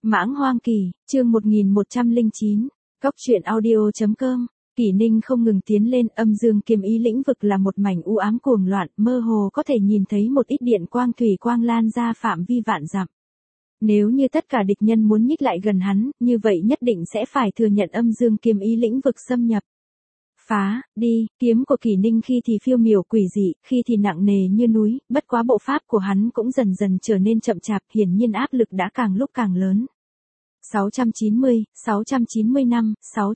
Mãng Hoang Kỳ, chương 1109, Cóc truyện audio.com. Kỷ Ninh không ngừng tiến lên, âm dương kiếm ý lĩnh vực là một mảnh u ám cuồng loạn, mơ hồ có thể nhìn thấy một ít điện quang thủy quang lan ra phạm vi vạn dặm. Nếu như tất cả địch nhân muốn nhích lại gần hắn, như vậy nhất định sẽ phải thừa nhận âm dương kiếm ý lĩnh vực xâm nhập. Phá, đi, kiếm của Kỷ Ninh khi thì phiêu miểu quỷ dị, khi thì nặng nề như núi, bất quá bộ pháp của hắn cũng dần dần trở nên chậm chạp, hiển nhiên áp lực đã càng lúc càng lớn. 690, 695,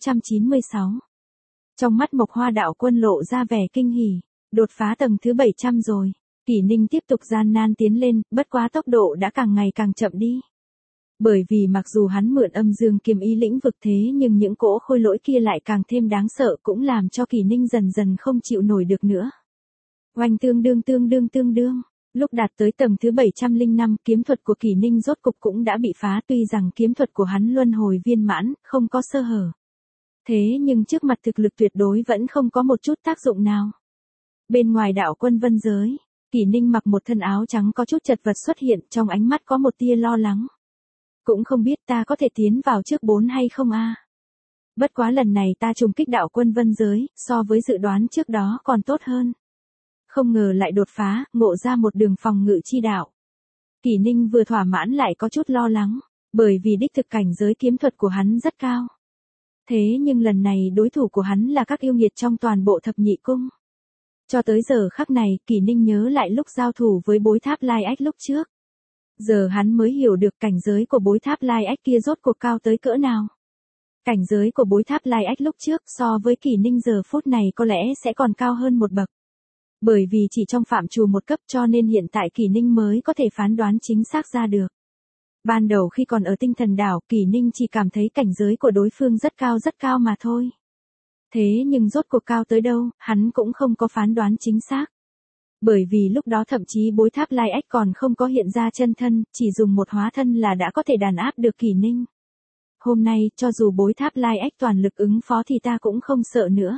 696. Trong mắt Mộc Hoa đạo quân lộ ra vẻ kinh hỉ, đột phá tầng thứ 700 rồi. Kỷ Ninh tiếp tục gian nan tiến lên, bất quá tốc độ đã càng ngày càng chậm đi. Bởi vì mặc dù hắn mượn âm dương kiếm ý lĩnh vực thế nhưng những cỗ khôi lỗi kia lại càng thêm đáng sợ, cũng làm cho Kỷ Ninh dần dần không chịu nổi được nữa. Oanh tương đương. Lúc đạt tới tầng thứ 705, kiếm thuật của Kỷ Ninh rốt cục cũng đã bị phá, tuy rằng kiếm thuật của hắn luân hồi viên mãn, không có sơ hở. Thế nhưng trước mặt thực lực tuyệt đối vẫn không có một chút tác dụng nào. Bên ngoài đạo quân vân giới, Kỷ Ninh mặc một thân áo trắng có chút chật vật xuất hiện, trong ánh mắt có một tia lo lắng. Cũng không biết ta có thể tiến vào trước 4 hay không a. Bất quá lần này ta trùng kích đạo quân vân giới, so với dự đoán trước đó còn tốt hơn. Không ngờ lại đột phá, ngộ ra một đường phòng ngự chi đạo. Kỷ Ninh vừa thỏa mãn lại có chút lo lắng, bởi vì đích thực cảnh giới kiếm thuật của hắn rất cao. Thế nhưng lần này đối thủ của hắn là các yêu nghiệt trong toàn bộ thập nhị cung. Cho tới giờ khắc này, Kỷ Ninh nhớ lại lúc giao thủ với bối tháp Lai Ách lúc trước. Giờ hắn mới hiểu được cảnh giới của bối tháp Lai Ách kia rốt cuộc cao tới cỡ nào. Cảnh giới của bối tháp Lai Ách lúc trước so với Kỷ Ninh giờ phút này có lẽ sẽ còn cao hơn một bậc. Bởi vì chỉ trong phạm trù một cấp cho nên hiện tại Kỷ Ninh mới có thể phán đoán chính xác ra được. Ban đầu khi còn ở tinh thần đảo, Kỷ Ninh chỉ cảm thấy cảnh giới của đối phương rất cao mà thôi. Thế nhưng rốt cuộc cao tới đâu, hắn cũng không có phán đoán chính xác. Bởi vì lúc đó thậm chí bối tháp Lai Ách còn không có hiện ra chân thân, chỉ dùng một hóa thân là đã có thể đàn áp được Kỷ Ninh. Hôm nay, cho dù bối tháp Lai Ách toàn lực ứng phó thì ta cũng không sợ nữa.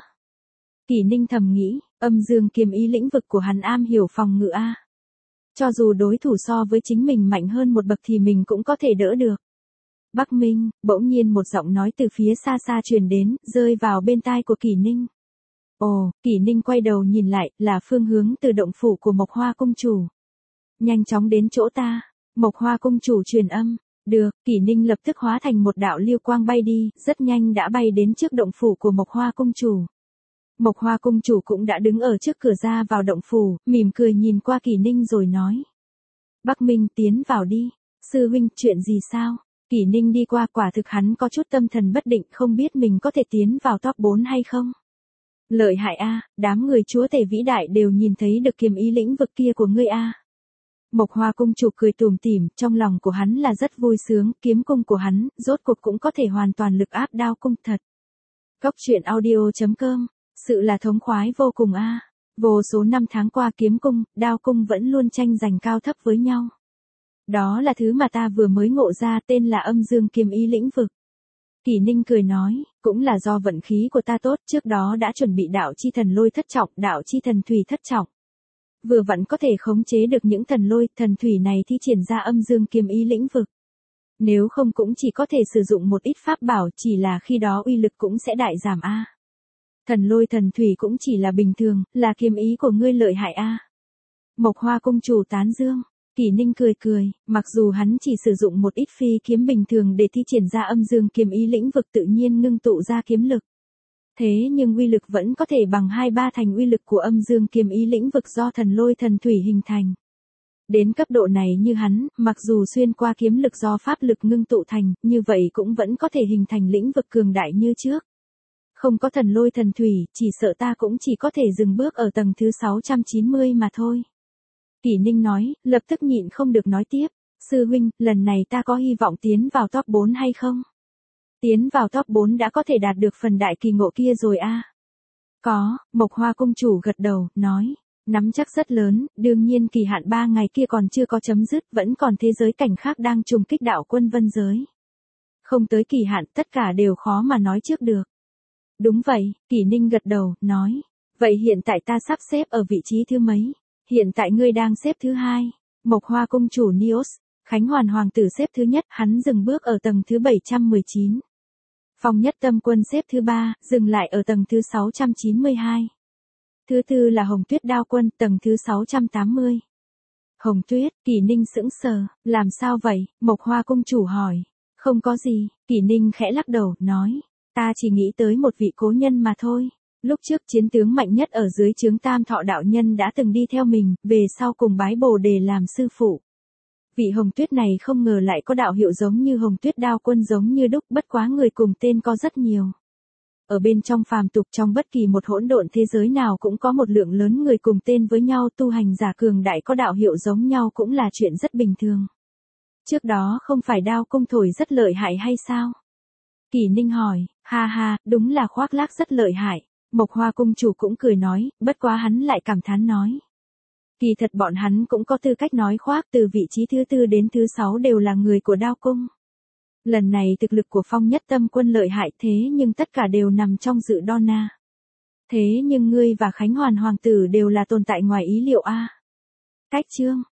Kỷ Ninh thầm nghĩ, âm dương kiếm ý lĩnh vực của hắn am hiểu phòng ngự a. Cho dù đối thủ so với chính mình mạnh hơn một bậc thì mình cũng có thể đỡ được. Bắc Minh, bỗng nhiên một giọng nói từ phía xa xa truyền đến, rơi vào bên tai của Kỷ Ninh. Ồ, Kỷ Ninh quay đầu nhìn lại, là phương hướng từ động phủ của Mộc Hoa cung chủ. Nhanh chóng đến chỗ ta. Mộc Hoa cung chủ truyền âm. Được, Kỷ Ninh lập tức hóa thành một đạo lưu quang bay đi, rất nhanh đã bay đến trước động phủ của Mộc Hoa cung chủ. Mộc Hoa cung chủ cũng đã đứng ở trước cửa ra vào động phủ, mỉm cười nhìn qua Kỷ Ninh rồi nói. Bắc Minh tiến vào đi. Sư huynh, chuyện gì sao? Kỷ Ninh đi qua, quả thực hắn có chút tâm thần bất định, không biết mình có thể tiến vào top 4 hay không. Lợi hại a, đám người chúa tể vĩ đại đều nhìn thấy được kiếm ý lĩnh vực kia của ngươi a. Mộc Hoa cung chủ cười tủm tỉm, trong lòng của hắn là rất vui sướng, kiếm cung của hắn, rốt cuộc cũng có thể hoàn toàn lực áp đao cung thật. Cóc truyện audio.com, sự là thống khoái vô cùng a. Vô số năm tháng qua kiếm cung, đao cung vẫn luôn tranh giành cao thấp với nhau. Đó là thứ mà ta vừa mới ngộ ra, tên là âm dương kiếm ý lĩnh vực. Kỷ Ninh cười nói, cũng là do vận khí của ta tốt, trước đó đã chuẩn bị đạo chi thần lôi thất trọng, đạo chi thần thủy thất trọng. Vừa vẫn có thể khống chế được những thần lôi, thần thủy này thi triển ra âm dương kiếm ý lĩnh vực. Nếu không cũng chỉ có thể sử dụng một ít pháp bảo, chỉ là khi đó uy lực cũng sẽ đại giảm a. Thần lôi thần thủy cũng chỉ là bình thường, là kiếm ý của ngươi lợi hại a. Mộc Hoa cung chủ tán dương. Kỷ Ninh cười, mặc dù hắn chỉ sử dụng một ít phi kiếm bình thường để thi triển ra âm dương kiếm ý lĩnh vực tự nhiên ngưng tụ ra kiếm lực. Thế nhưng uy lực vẫn có thể bằng 2/3 thành uy lực của âm dương kiếm ý lĩnh vực do thần lôi thần thủy hình thành. Đến cấp độ này như hắn, mặc dù xuyên qua kiếm lực do pháp lực ngưng tụ thành, như vậy cũng vẫn có thể hình thành lĩnh vực cường đại như trước. Không có thần lôi thần thủy, chỉ sợ ta cũng chỉ có thể dừng bước ở tầng thứ 690 mà thôi. Kỷ Ninh nói, lập tức nhịn không được nói tiếp. Sư huynh, lần này ta có hy vọng tiến vào top 4 hay không? Tiến vào top 4 đã có thể đạt được phần đại kỳ ngộ kia rồi a. Có, Mộc Hoa cung chủ gật đầu, nói. Nắm chắc rất lớn, đương nhiên kỳ hạn 3 ngày kia còn chưa có chấm dứt, vẫn còn thế giới cảnh khác đang trùng kích đạo quân vân giới. Không tới kỳ hạn, tất cả đều khó mà nói trước được. Đúng vậy, Kỷ Ninh gật đầu, nói. Vậy hiện tại ta sắp xếp ở vị trí thứ mấy? Hiện tại ngươi đang xếp thứ 2. Mộc Hoa cung chủ Nios. Khánh Hoàn hoàng tử xếp thứ nhất, hắn dừng bước ở tầng thứ 719. Phong Nhất Tâm Quân xếp thứ 3, dừng lại ở tầng thứ 692. Thứ tư là Hồng Tuyết Đao Quân, tầng thứ 680. Hồng Tuyết, Kỷ Ninh sững sờ, làm sao vậy? Mộc Hoa cung chủ hỏi. Không có gì, Kỷ Ninh khẽ lắc đầu, nói. Ta chỉ nghĩ tới một vị cố nhân mà thôi. Lúc trước chiến tướng mạnh nhất ở dưới trướng Tam Thọ đạo nhân đã từng đi theo mình, về sau cùng bái Bồ Đề làm sư phụ. Vị Hồng Tuyết này không ngờ lại có đạo hiệu giống như Hồng Tuyết Đao Quân giống như đúc, bất quá người cùng tên có rất nhiều. Ở bên trong phàm tục, trong bất kỳ một hỗn độn thế giới nào cũng có một lượng lớn người cùng tên với nhau, tu hành giả cường đại có đạo hiệu giống nhau cũng là chuyện rất bình thường. Trước đó không phải Đao Cung thổi rất lợi hại hay sao? Kỷ Ninh hỏi. Ha ha, đúng là khoác lác rất lợi hại. Mộc Hoa cung chủ cũng cười nói, bất quá hắn lại cảm thán nói. Kỳ thật bọn hắn cũng có tư cách nói khoác, từ vị trí thứ 4 đến thứ 6 đều là người của Đao Cung. Lần này thực lực của Phong Nhất Tâm Quân lợi hại, thế nhưng tất cả đều nằm trong dự đo na. Thế nhưng ngươi và Khánh Hoàn hoàng tử đều là tồn tại ngoài ý liệu a. Cách chương